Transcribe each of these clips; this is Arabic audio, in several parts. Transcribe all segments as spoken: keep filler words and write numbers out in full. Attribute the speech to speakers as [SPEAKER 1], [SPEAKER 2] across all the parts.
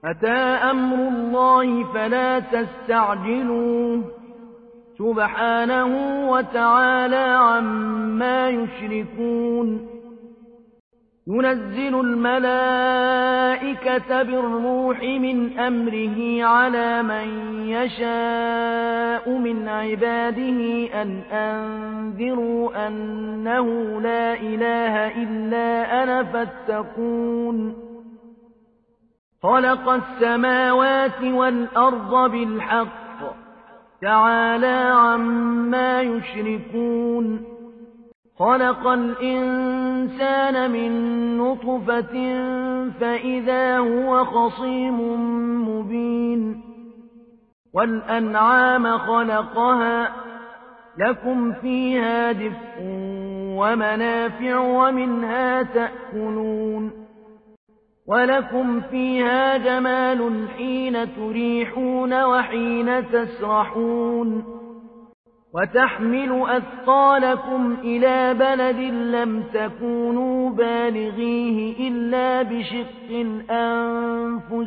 [SPEAKER 1] أتى أمر الله فلا تستعجلوه سبحانه وتعالى عما يشركون ينزل الملائكة بالروح من أمره على من يشاء من عباده أن أنذروا أنه لا إله إلا أنا فاتقون خلق السماوات والأرض بالحق تعالى عما يشركون خلق الإنسان من نطفة فإذا هو خصيم مبين والأنعام خلقها لكم فيها دفء ومنافع ومنها تأكلون ولكم فيها جمال حين تريحون وحين تسرحون وتحمل أثقالكم إلى بلد لم تكونوا بالغيه إلا بشق الأنفس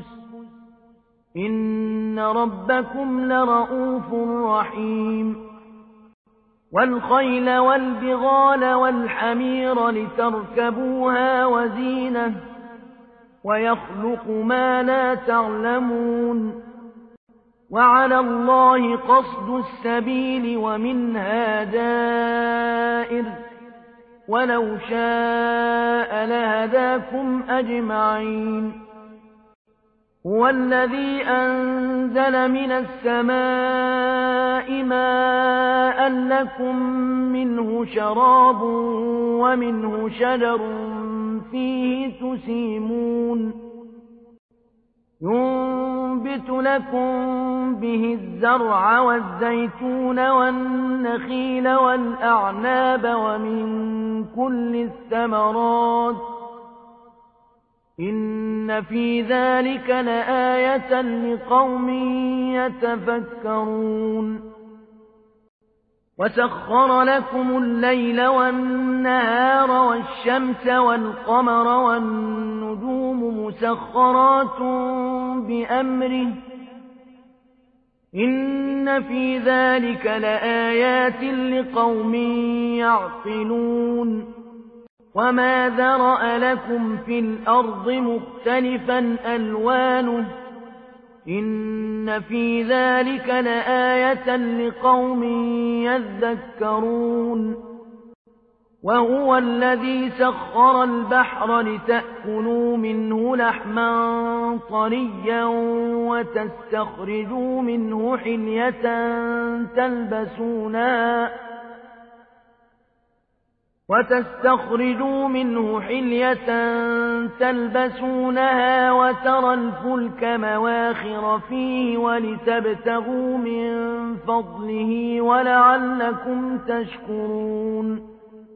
[SPEAKER 1] إن ربكم لرؤوف رحيم والخيل والبغال والحمير لتركبوها وزينة ويخلق ما لا تعلمون وعلى الله قصد السبيل ومنها دائر ولو شاء لهداكم أجمعين هو الذي أنزل من السماء ماء لكم منه شراب ومنه شجر فيه تسيمون ينبت لكم به الزرع والزيتون والنخيل والأعناب ومن كل الثمرات إن في ذلك لآية لقوم يتفكرون وسخر لكم الليل والنهار والشمس والقمر والنجوم مسخرات بأمره إن في ذلك لآيات لقوم يعقلون وما ذرأ لكم في الأرض مختلفا ألوانه إن في ذلك لآية لقوم يذكرون وهو الذي سخر البحر لتأكلوا منه لحما طريا وتستخرجوا منه حلية تلبسونها وتستخرجوا منه حلية تلبسونها وترى الفلك مواخر فيه ولتبتغوا من فضله ولعلكم تشكرون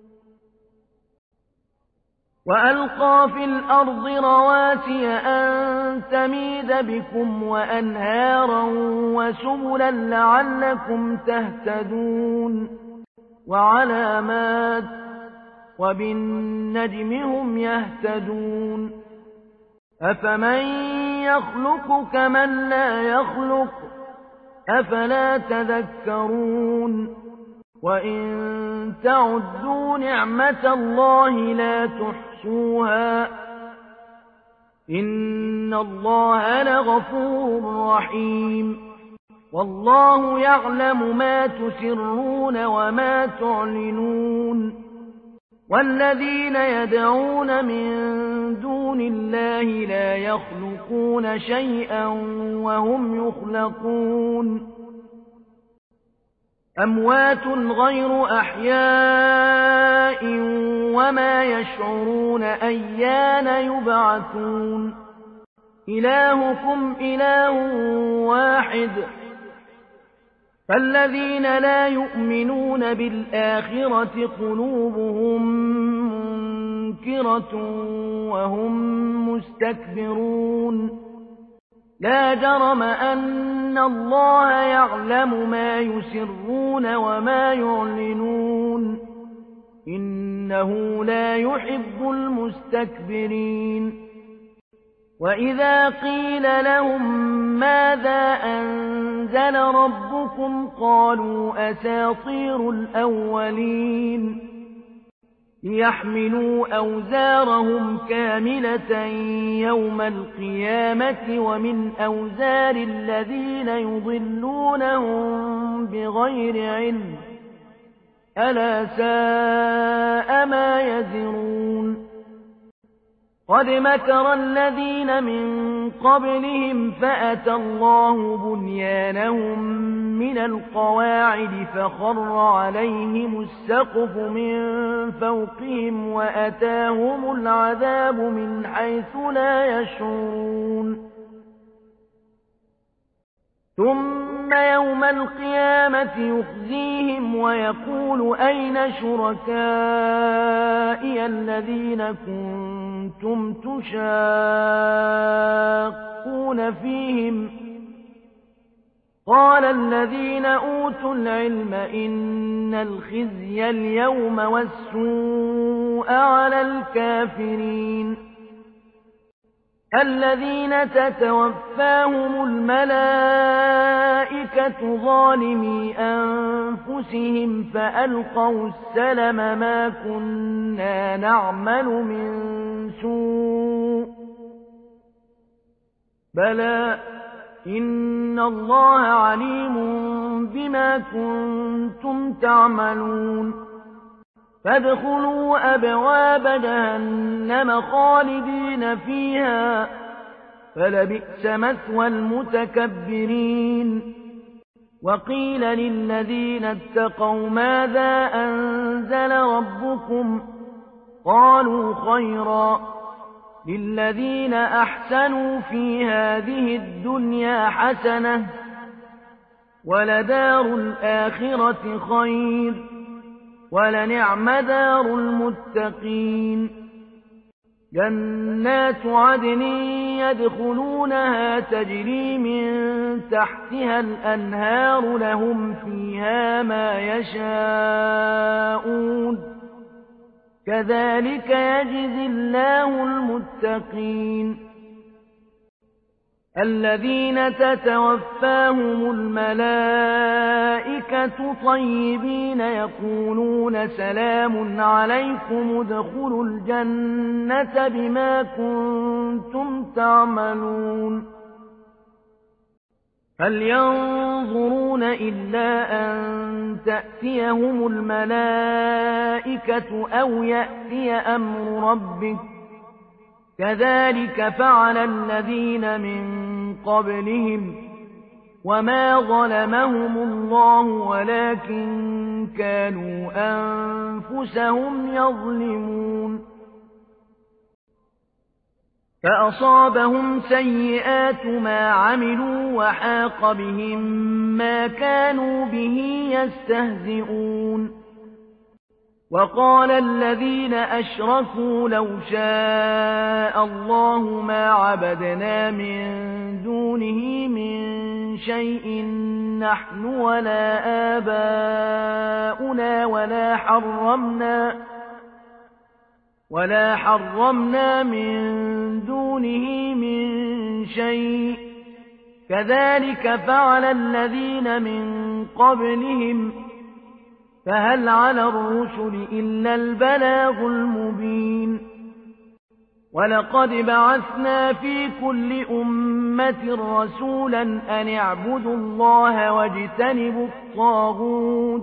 [SPEAKER 1] وألقى في الأرض رواسي أن تميد بكم وأنهارا وسبلا لعلكم تهتدون وعلامات وبالنجم هم يهتدون أفمن يخلق كمن لا يخلق أفلا تذكرون وإن تعدوا نعمة الله لا تحصوها إن الله لغفور رحيم والله يعلم ما تسرون وما تعلنون والذين يدعون من دون الله لا يخلقون شيئا وهم يخلقون أموات غير أحياء وما يشعرون أيان يبعثون إلهكم إله واحد فالذين لا يؤمنون بالآخرة قلوبهم منكرة وهم مستكبرون لا جرم أن الله يعلم ما يسرون وما يعلنون إنه لا يحب المستكبرين وإذا قيل لهم ماذا أنزل ربكم قالوا أساطير الأولين ليحملوا أوزارهم كاملة يوم القيامة ومن أوزار الذين يضلونهم بغير علم ألا ساء ما يزرون قد مكر الذين من قبلهم فأتى الله بنيانهم من القواعد فخر عليهم السقف من فوقهم وأتاهم العذاب من حيث لا يشعرون ثم يوم القيامة يخزيهم ويقول أين شركائي الذين كنتم تشاقون فيهم قال الذين أوتوا العلم إن الخزي اليوم والسوء على الكافرين الذين تتوفاهم الملائكة ظالمي أنفسهم فألقوا السلم ما كنا نعمل من سوء بلى إن الله عليم بما كنتم تعملون فادخلوا أبواب جهنم خالدين فيها فلبئس مثوى المتكبرين وقيل للذين اتقوا ماذا أنزل ربكم قالوا خيرا للذين أحسنوا في هذه الدنيا حسنة ولدار الآخرة خير ولنعم دار المتقين جنات عدن يدخلونها تجري من تحتها الأنهار لهم فيها ما يشاءون كذلك يجزي الله المتقين الذين تتوفاهم الملائكة طيبين يقولون سلام عليكم ادخلوا الجنة بما كنتم تعملون هل ينظرون إلا أن تأتيهم الملائكة أو يأتي أمر ربك كذلك فعل الذين من قبلهم وما ظلمهم الله ولكن كانوا أنفسهم يظلمون فأصابهم سيئات ما عملوا وحاق بهم ما كانوا به يستهزئون وقال الذين أشركوا لو شاء الله ما عبدنا من دونه من شيء نحن ولا آباؤنا ولا حرمنا ولا حرمنا من دونه من شيء كذلك فعل الذين من قبلهم فهل على الرسل إلا البلاغ المبين ولقد بعثنا في كل أمة رسولا أن اعبدوا الله واجتنبوا الطاغوت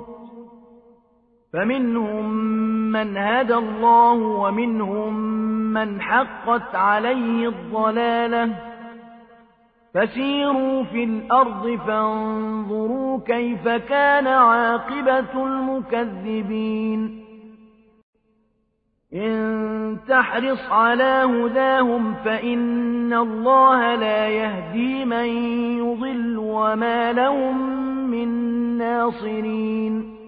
[SPEAKER 1] فمنهم من هدى الله ومنهم من حقت عليه الضلالة فسيروا في الأرض فانظروا كيف كان عاقبة المكذبين إن تحرص على هداهم فإن الله لا يهدي من يضل وما لهم من ناصرين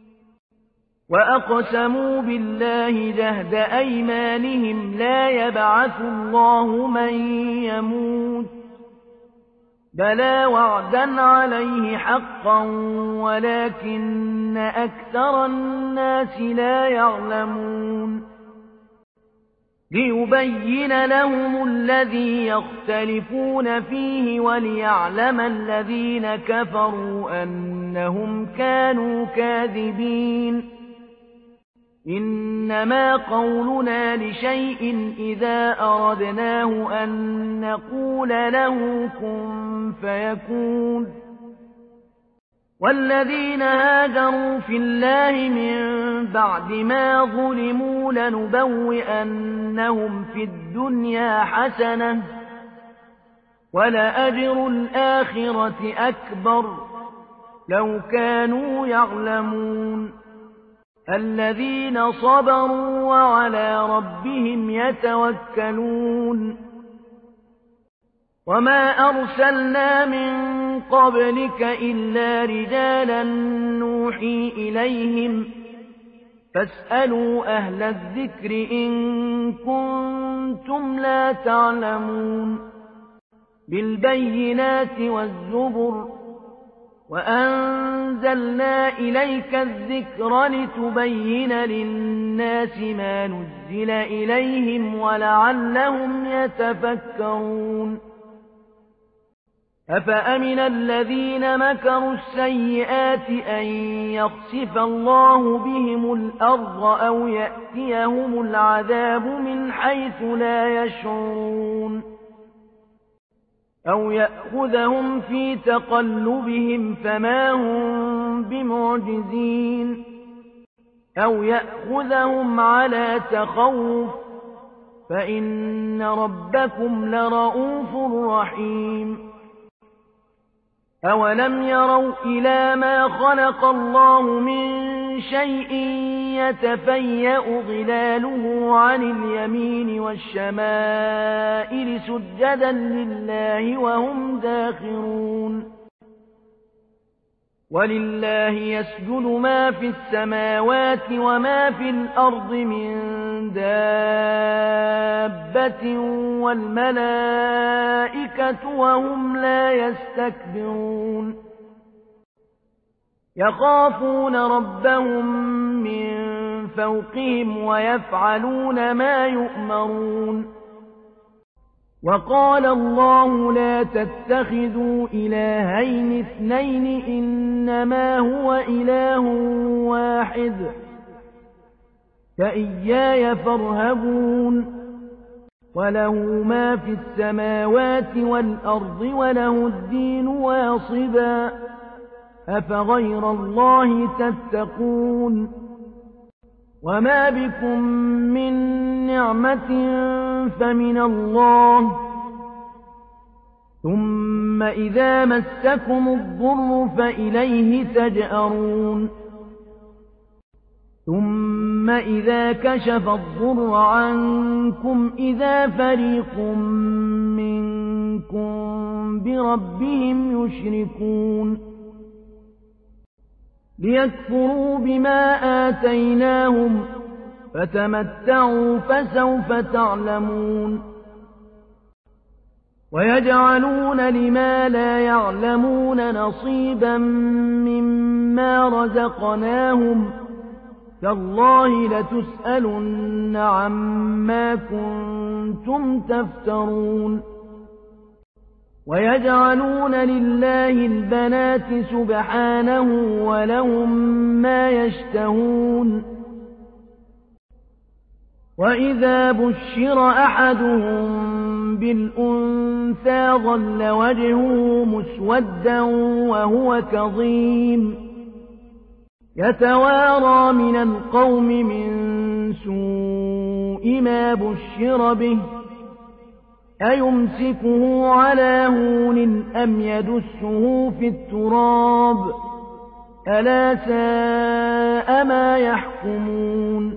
[SPEAKER 1] وأقسموا بالله جهد أيمانهم لا يبعث الله من يموت بلى وعدا عليه حقا ولكن أكثر الناس لا يعلمون ليبين لهم الذي يختلفون فيه وليعلم الذين كفروا أنهم كانوا كاذبين إنما قولنا لشيء إذا أردناه أن نقول له كن فيكون والذين هاجروا في الله من بعد ما ظلموا لنبوئنهم في الدنيا حسنة ولأجر الآخرة أكبر لو كانوا يعلمون الذين صبروا وعلى ربهم يتوكلون وما أرسلنا من قبلك إلا رجالا نوحي إليهم فاسألوا أهل الذكر إن كنتم لا تعلمون بالبينات والزبر وأنزلنا إليك الذكر لتبين للناس ما نزل إليهم ولعلهم يتفكرون أفأمن الذين مكروا السيئات أن يخسف الله بهم الأرض أو يأتيهم العذاب من حيث لا يشعرون أو يأخذهم في تقلبهم فما هم بمعجزين أو يأخذهم على تخوف فإن ربكم لرؤوف رحيم أولم يروا إلى ما خلق الله من شيء يتفيأ ظلاله عن اليمين والشمائل سجدا لله وهم داخرون ولله يسجد ما في السماوات وما في الأرض من دابة والملائكة وهم لا يستكبرون يخافون ربهم من فوقهم ويفعلون ما يؤمرون وقال الله لا تتخذوا إلهين اثنين إنما هو إله واحد فإياي فارهبون وله ما في السماوات والأرض وله الدين واصبا أفغير الله تتقون وما بكم من نعمة فمن الله ثم إذا مسكم الضر فإليه تجأرون ثم إذا كشف الضر عنكم إذا فريق منكم بربهم يشركون ليكفروا بما آتيناهم فتمتعوا فسوف تعلمون ويجعلون لما لا يعلمون نصيبا مما رزقناهم تالله لتسألن عما كنتم تفترون ويجعلون لله البنات سبحانه ولهم ما يشتهون وإذا بشر أحدهم بالأنثى ظل وجهه مسودا وهو كظيم يتوارى من القوم من سوء ما بشر به أيمسكه على هون أم يدسه في التراب ألا ساء ما يحكمون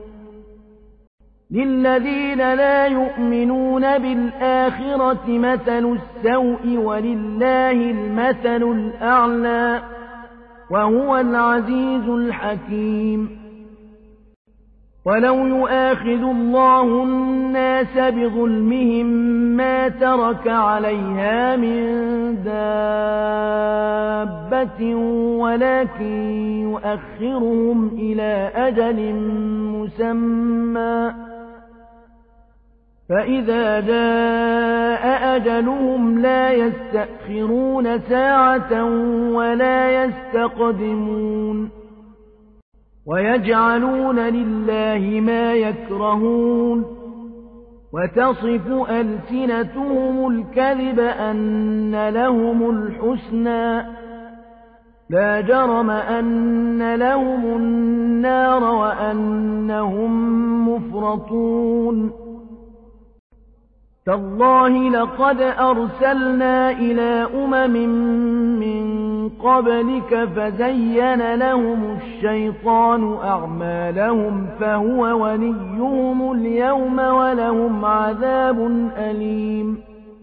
[SPEAKER 1] للذين لا يؤمنون بالآخرة مثل السوء ولله المثل الأعلى وهو العزيز الحكيم ولو يؤاخذ الله الناس بظلمهم ما ترك عليها من دابة ولكن يؤخرهم إلى أجل مسمى فإذا جاء أجلهم لا يستأخرون ساعة ولا يستقدمون ويجعلون لله ما يكرهون وتصف ألسنتهم الكذب أن لهم الحسنى لا جرم أن لهم النار وأنهم مفرطون تالله لقد أرسلنا إلى أمم من قبلك فزين لهم الشيطان أعمالهم فهو وليهم اليوم ولهم عذاب أليم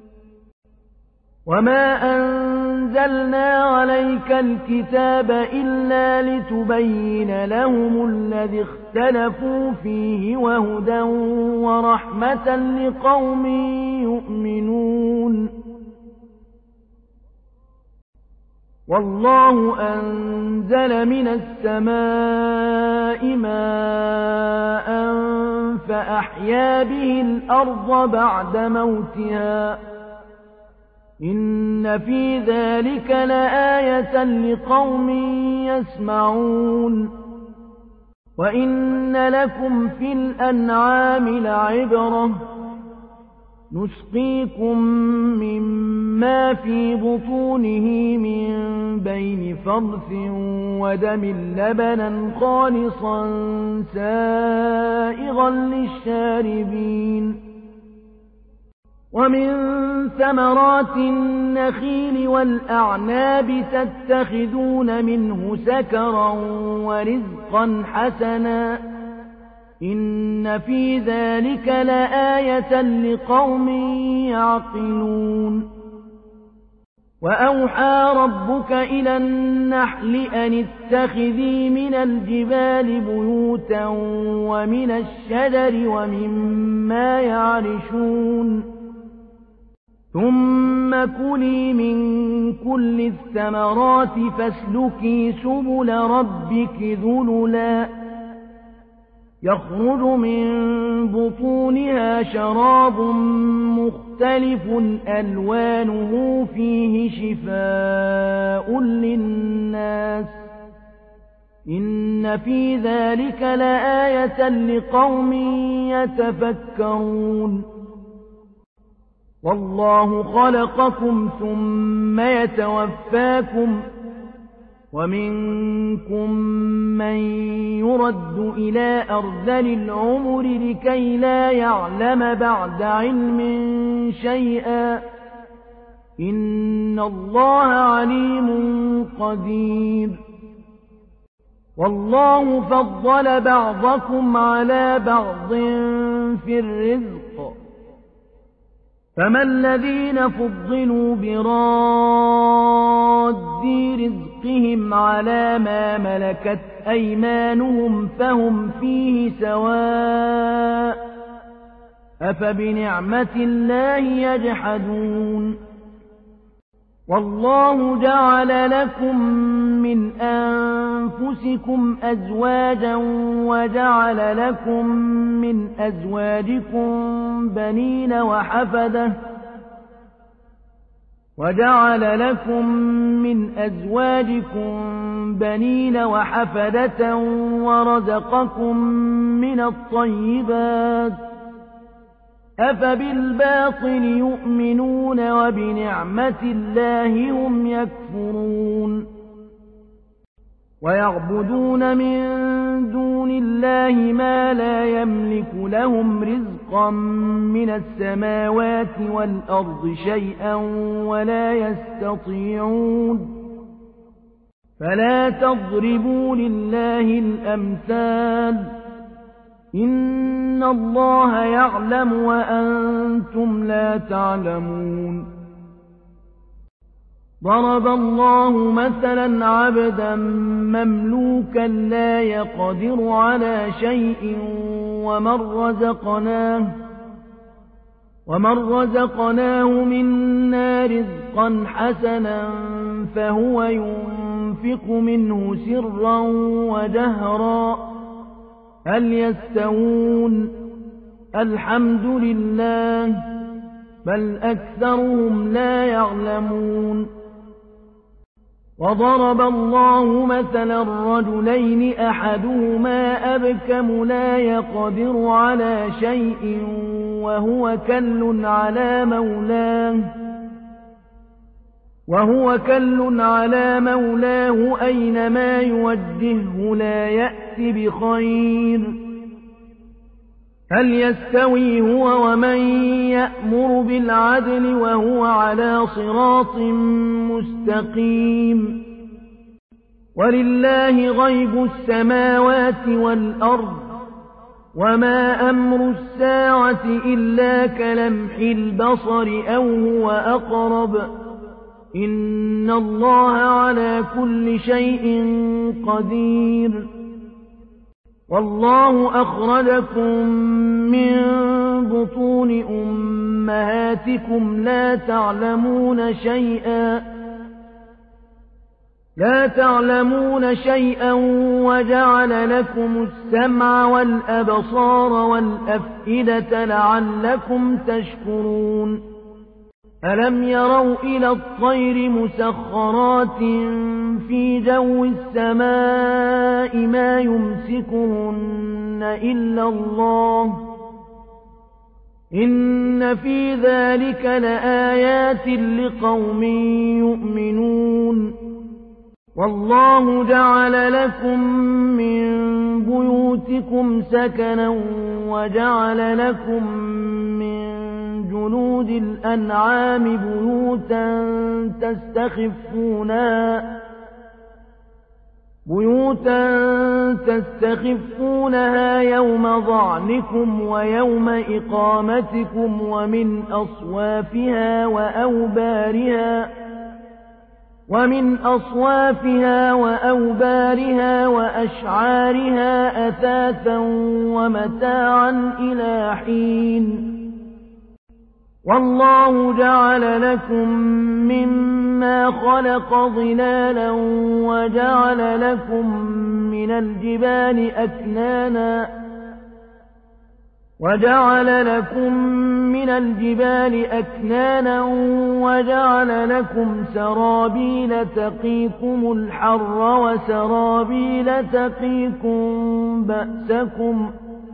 [SPEAKER 1] وما أنزلنا عليك الكتاب إلا لتبين لهم الذي اختلفوا فيه وهدى ورحمة لقوم يؤمنون والله أنزل من السماء ماء فأحيا به الأرض بعد موتها إن في ذلك لآية لقوم يسمعون وإن لكم في الأنعام لعبرة نسقيكم مما في بطونه من بين فرث ودم لبنا خالصا سائغا للشاربين ومن ثمرات النخيل والأعناب تتخذون منه سكرا ورزقا حسنا إن في ذلك لآية لقوم يعقلون وأوحى ربك إلى النحل أن اتخذي من الجبال بيوتا ومن الشجر ومما يعرشون ثم كلي من كل الثمرات فاسلكي سبل ربك ذللا يخرج من بطونها شراب مختلف ألوانه فيه شفاء للناس إن في ذلك لآية لقوم يتفكرون والله خلقكم ثم يتوفاكم ومنكم من يرد إلى أرذل العمر لكي لا يعلم بعد علم شيئا إن الله عليم قدير والله فضل بعضكم على بعض في الرزق فما الذين فضلوا براد رزقهم على ما ملكت أيمانهم فهم فيه سواء أفبنعمة الله يجحدون والله جعل لكم من أنفسكم أزواجا وجعل لكم من أزواجكم بنين وحفدة وجعل لكم من أزواجكم بنين وحفدة ورزقكم من الطيبات أفبالباطل يؤمنون وبنعمة الله هم يكفرون ويعبدون من دون الله ما لا يملك لهم رزقا من السماوات والأرض شيئا ولا يستطيعون فلا تضربوا لله الأمثال إن الله يعلم وأنتم لا تعلمون ضرب الله مثلا عبدا مملوكا لا يقدر على شيء ومن رزقناه ومن رزقناه منا رزقا حسنا فهو ينفق منه سرا وجهرا هل يستوون الحمد لله بل أكثرهم لا يعلمون وضرب الله مثلا رجلين أحدهما أبكم لا يقدر على شيء وهو كل على مولاه وهو كل على مولاه أينما يوجهه لا يأت بخير هل يستوي هو ومن يأمر بالعدل وهو على صراط مستقيم ولله غيب السماوات والأرض وما أمر الساعة إلا كلمح البصر أو هو أقرب إن الله على كل شيء قدير والله أخرجكم من بطون أمهاتكم لا تعلمون شيئا لا تعلمون شيئا وجعل لكم السمع والأبصار والأفئدة لعلكم تشكرون ألم يروا إلى الطير مسخرات في جو السماء ما يمسكهن إلا الله إن في ذلك لآيات لقوم يؤمنون والله جعل لكم من بيوتكم سكنا وجعل لكم من جلود الأنعام بيوتا تستخفونها بيوتا تستخفونها يوم ظعنكم ويوم إقامتكم ومن أصوافها وأوبارها ومن أصوافها وأوبارها وأشعارها أثاثا ومتاعا إلى حين والله جعل لكم مما خلق ظلالا وجعل لكم من الجبال أكنانا وجعل لكم من الجبال أكنانا وجعل لكم سرابيل تقيكم الحر وسرابيل تقيكم بأسكم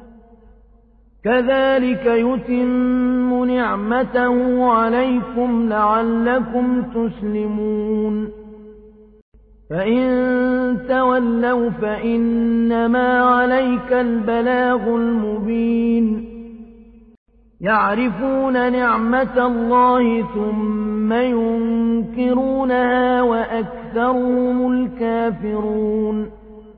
[SPEAKER 1] كذلك يتم نعمته عليكم لعلكم تسلمون فإن تولوا فإنما عليك البلاغ المبين يعرفون نعمة الله ثم ينكرونها وأكثرهم الكافرون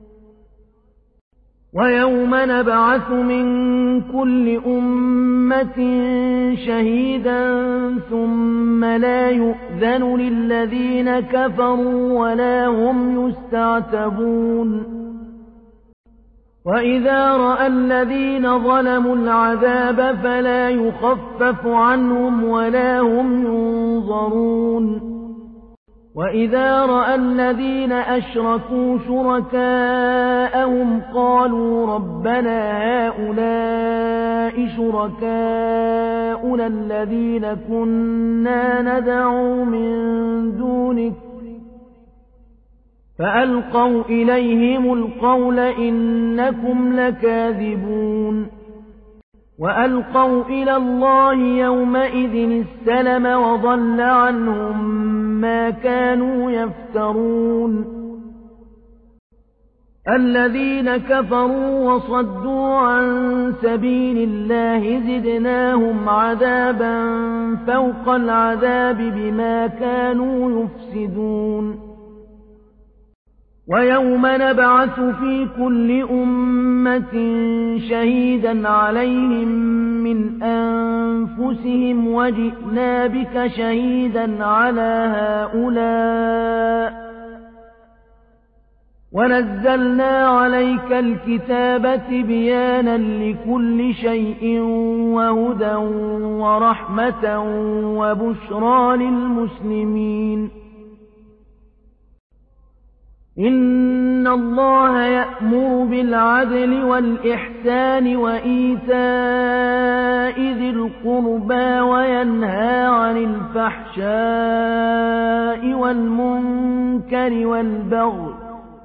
[SPEAKER 1] ويوم نبعث من كل أمة شهيدا ثم لا يؤذن للذين كفروا ولا هم يستعتبون وإذا رأى الذين ظلموا العذاب فلا يخفف عنهم ولا هم ينظرون وإذا رأى الذين أشركوا شركاءهم قالوا ربنا هؤلاء شركاؤنا الذين كنا ندعو من دونك فألقوا إليهم القول إنكم لكاذبون وألقوا إلى الله يومئذ السلم وضل عنهم ما كانوا يفترون الذين كفروا وصدوا عن سبيل الله زدناهم عذابا فوق العذاب بما كانوا يفسدون ويوم نبعث في كل أمة شهيدا عليهم من أنفسهم وجئنا بك شهيدا على هؤلاء ونزلنا عليك الكتاب تبيانا لكل شيء وهدى ورحمة وبشرى للمسلمين إن إن الله يأمر بالعدل والإحسان وإيتاء ذي القربى وينهى عن الفحشاء والمنكر والبغي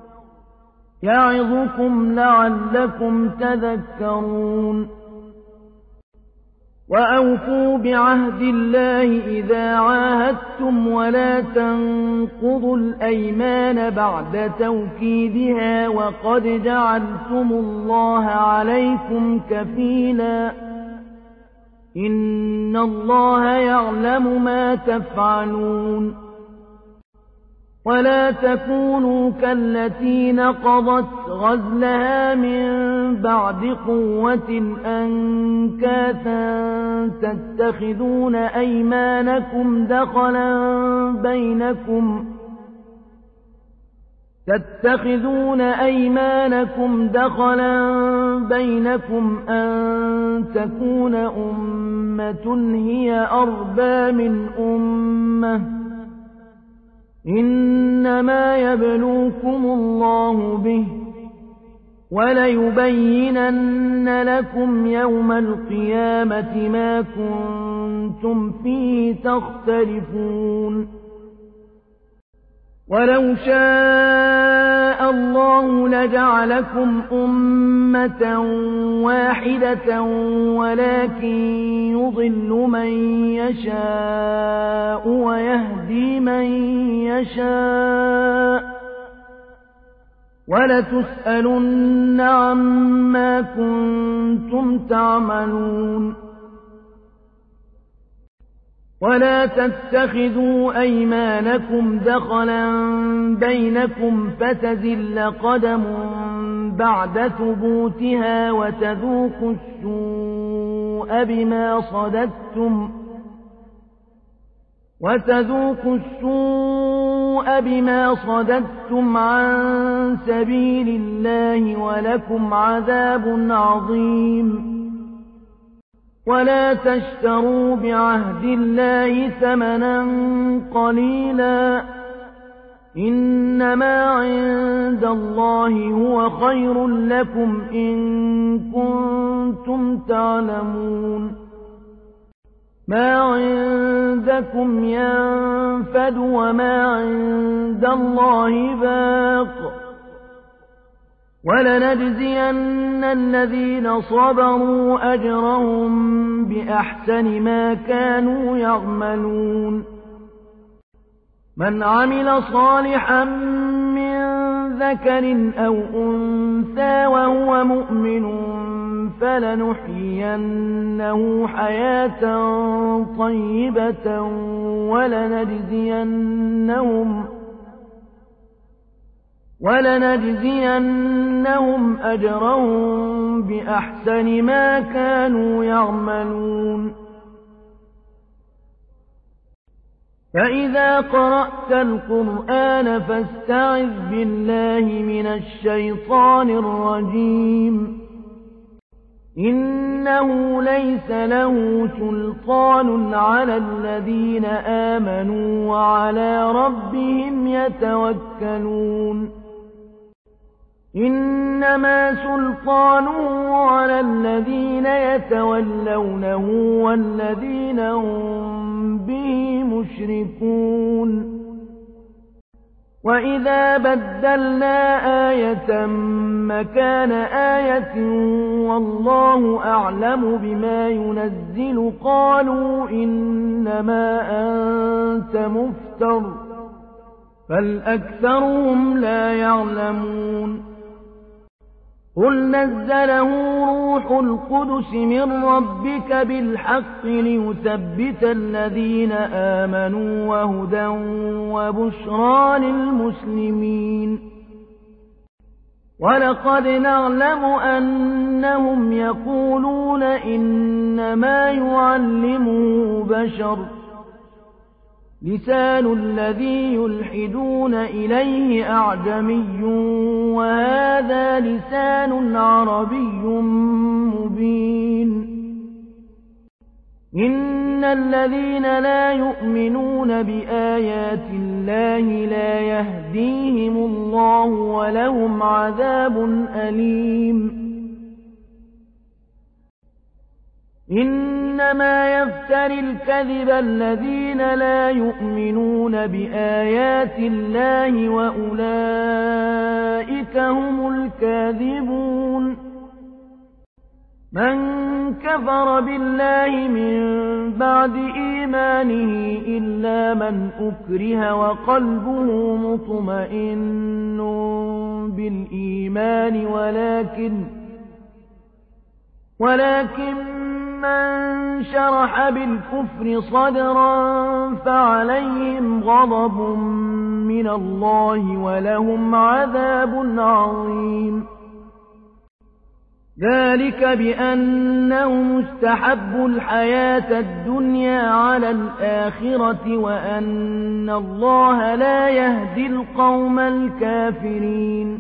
[SPEAKER 1] يعظكم لعلكم تذكرون وأوفوا بعهد الله إذا عاهدتم ولا تنقضوا الأيمان بعد توكيدها وقد جعلتم الله عليكم كفيلا إن الله يعلم ما تفعلون ولا تكونوا كالتي نقضت غزلها من بعد قوة أنكاثا تتخذون أيمانكم دخلا بينكم تتخذون أيمانكم دخلا بينكم أن تكون أمة هي أربى من أمة إنما يبلوكم الله به وليبينن لكم يوم القيامة ما كنتم فيه تختلفون ولو شاء الله لجعلكم أمة واحدة ولكن يضل من يشاء ويهدي من يشاء ولتسألن عما كنتم تعملون ولا تتخذوا أيمانكم دخلا بينكم فتزل قدم بعد ثبوتها وتذوقوا السوء بما صددتم وتذوقوا السوء بما صددتم عن سبيل الله ولكم عذاب عظيم ولا تشتروا بعهد الله ثمنا قليلا إنما عند الله هو خير لكم إن كنتم تعلمون ما عندكم ينفد وما عند الله باق ولنجزين الذين صبروا أجرهم بأحسن ما كانوا يعملون من عمل صالحا من ذكر أو أنثى وهو مؤمن فلنحيينه حياة طيبة ولنجزينهم ولنجزينهم أجرهم بأحسن ما كانوا يعملون فإذا قرأت القرآن فاستعذ بالله من الشيطان الرجيم إنه ليس له سلطان على الذين آمنوا وعلى ربهم يتوكلون إنما سلطانه على الذين يتولونه والذين هم به مشركون وإذا بدلنا آية مكان آية والله أعلم بما ينزل قالوا إنما أنت مفتر بل أكثرهم لا يعلمون قل نزله روح القدس من ربك بالحق ليثبت الذين آمنوا وهدى وبشرى للمسلمين ولقد نعلم أنهم يقولون إنما يعلمه بشر لسان الذي يلحدون إليه أعجمي وهذا لسان عربي مبين إن الذين لا يؤمنون بآيات الله لا يهديهم الله ولهم عذاب أليم إنما يفتري الكذب الذين لا يؤمنون بآيات الله وأولئك هم الكاذبون من كفر بالله من بعد إيمانه إلا من أكره وقلبه مطمئن بالإيمان ولكن ولكن من شرح بالكفر صدرا فعليهم غضب من الله ولهم عذاب عظيم ذلك بأنهم استحبوا الحياة الدنيا على الآخرة وأن الله لا يهدي القوم الكافرين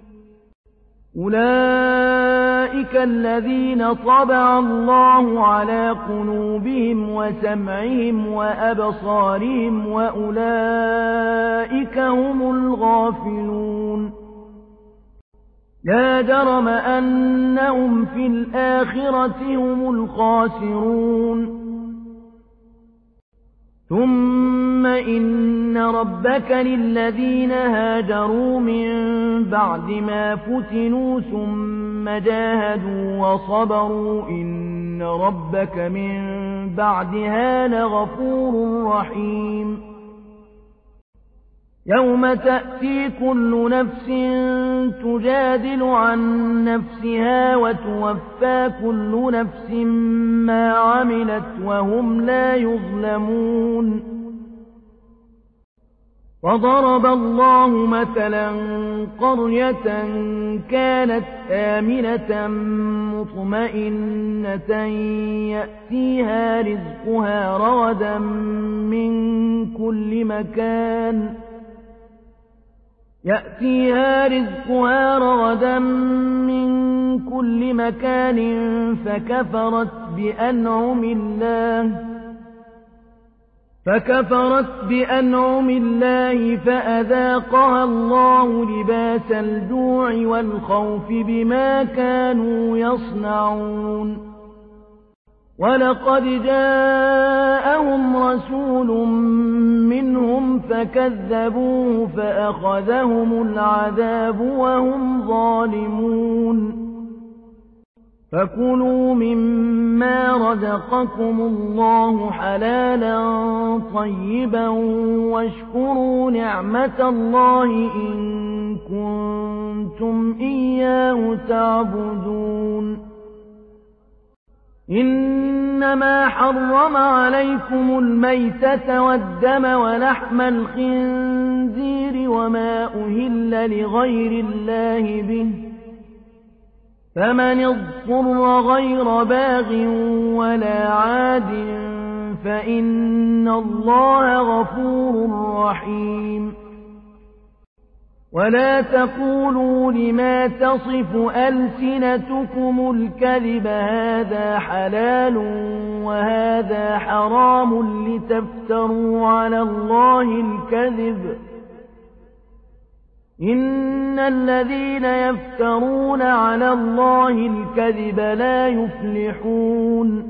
[SPEAKER 1] أولئك الذين طبع الله على قلوبهم وسمعهم وأبصارهم وأولئك هم الغافلون لا جرم أنهم في الآخرة هم الخاسرون ثم إن ربك للذين هاجروا من بعد ما فتنوا ثم جاهدوا وصبروا إن ربك من بعدها لغفور رحيم يوم تأتي كل نفس تجادل عن نفسها وتوفى كل نفس ما عملت وهم لا يظلمون وضرب الله مثلا قرية كانت آمنة مطمئنة يأتيها رزقها رغدا من كل مكان يأتيها رزقها رغدا من كل مكان فكفرت بأنعم الله فكفرت بأنعم الله فأذاقها الله لباس الجوع والخوف بما كانوا يصنعون ولقد جاءهم رسول منهم فكذبوه فأخذهم العذاب وهم ظالمون فكلوا مما رزقكم الله حلالا طيبا واشكروا نعمة الله إن كنتم إياه تعبدون إنما حرم عليكم الميتة والدم ولحم الخنزير وما أهل لغير الله به فمن اضطر غير باغ ولا عاد فإن الله غفور رحيم ولا تقولوا لما تصف ألسنتكم الكذب هذا حلال وهذا حرام لتفتروا على الله الكذب إن الذين يفترون على الله الكذب لا يفلحون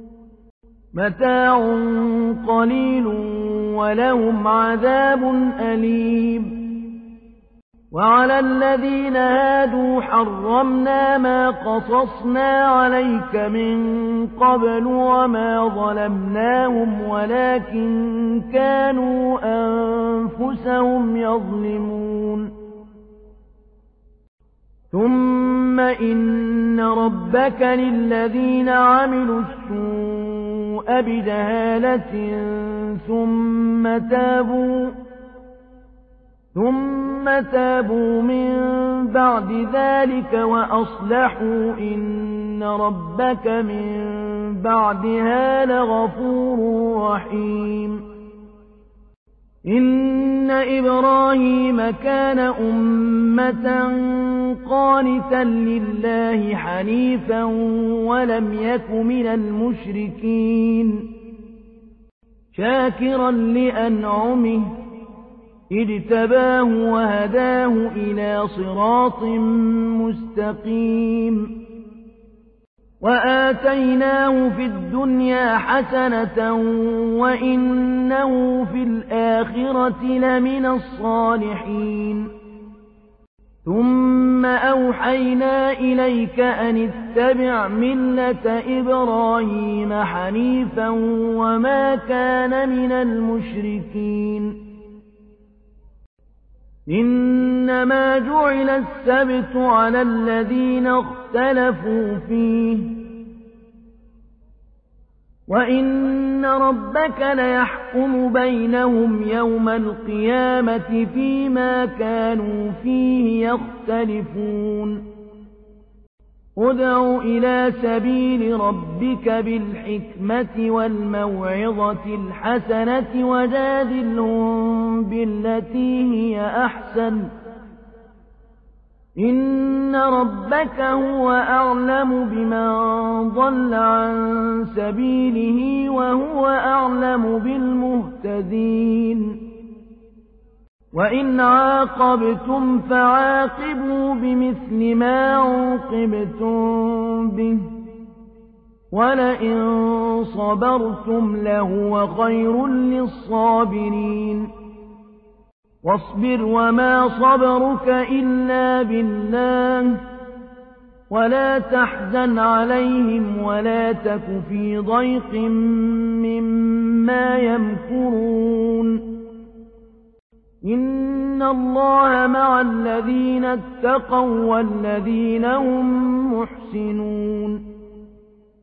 [SPEAKER 1] متاع قليل ولهم عذاب أليم وعلى الذين هادوا حرمنا ما قصصنا عليك من قبل وما ظلمناهم ولكن كانوا أنفسهم يظلمون ثم إن ربك للذين عملوا السوء بجهالة ثم تابوا ثم تابوا من بعد ذلك وأصلحوا إن ربك من بعدها لغفور رحيم إن إن إبراهيم كان أمة قانتا لله حنيفا ولم يك من المشركين شاكرا لأنعمه اجتباه وهداه إلى صراط مستقيم وآتيناه في الدنيا حسنة وإنه في الآخرة لمن الصالحين ثم أوحينا إليك أن اتبع ملة إبراهيم حنيفا وما كان من المشركين إنما جعل السبت على الذين اختلفوا فيه وإن ربك ليحكم بينهم يوم القيامة فيما كانوا فيه يختلفون ادع إلى سبيل ربك بالحكمة والموعظة الحسنة وجادلهم بالتي هي أحسن إن ربك هو أعلم بمن ضل عن سبيله وهو أعلم بالمهتدين وإن عاقبتم فعاقبوا بمثل ما عوقبتم به ولئن صبرتم لهو خير للصابرين واصبر وما صبرك إلا بالله ولا تحزن عليهم ولا تك في ضيق مما يمكرون إن الله مع الذين اتقوا والذين هم محسنون